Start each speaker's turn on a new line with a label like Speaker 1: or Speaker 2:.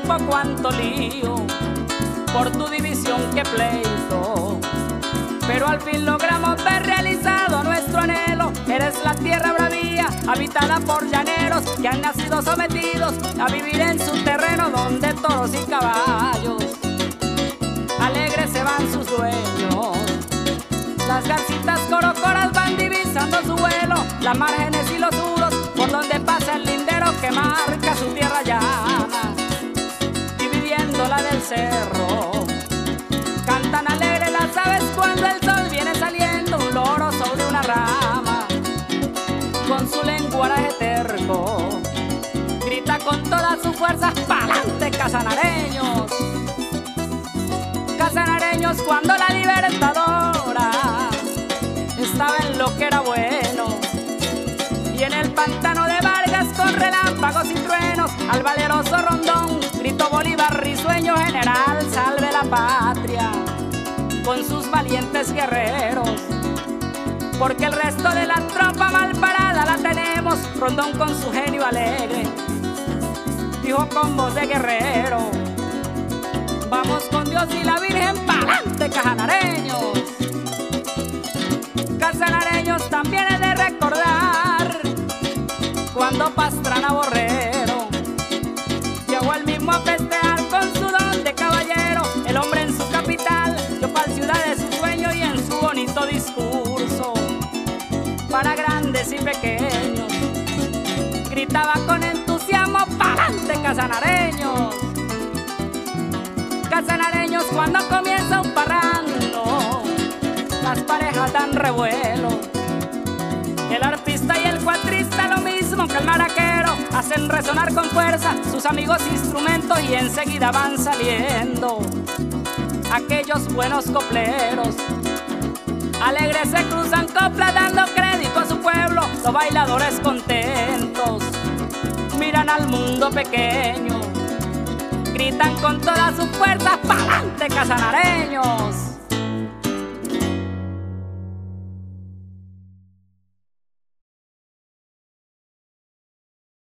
Speaker 1: tiempo cuánto lío, por tu división que pleito, pero al fin logramos ver realizado nuestro anhelo. Eres la tierra bravía, habitada por llaneros que han nacido sometidos a vivir en su terreno, donde toros y caballos alegres se van sus dueños. Las garcitas corocoras van divisando su vuelo, las márgenes y los nudos por donde pasa el lindero que marca su tierra llana, dividiéndola del cerro. Cantan alegre las aves cuando el sol viene saliendo, un loro sobre una rama, con su lenguaje terco, grita con todas sus fuerzas: ¡pa'lante, casanareños! Casanareños, cuando la libertadora estaba en lo que era bueno, y en el pantano de Vargas con relámpagos y truenos, al valeroso Rondón gritó Bolívar risueño: general, salve la patria con sus valientes guerreros, porque el resto de la tropa mal parada la tenemos. Rondón con su genio alegre dijo con voz de guerrero: vamos con Dios y la Virgen, pa'lante, casanareños. Casanareños, también he de recordar cuando Pastrana Borrero llegó al mismo a festejar con su don de caballero. El hombre en su capital dio pa'l ciudad de su sueño, y en su bonito discurso para grandes y pequeños gritaba con entusiasmo: pa'lante, casanareños. Casanareños, cuando comienza un parrando, las parejas dan revuelo. El arpista y el cuatrista, lo mismo que el maraquero, hacen resonar con fuerza sus amigos instrumentos, y enseguida van saliendo aquellos buenos copleros. Alegres se cruzan coplas dando crédito a su pueblo. Los bailadores contentos miran al mundo pequeño, gritan con todas sus fuerzas: pa'lante, casanareños.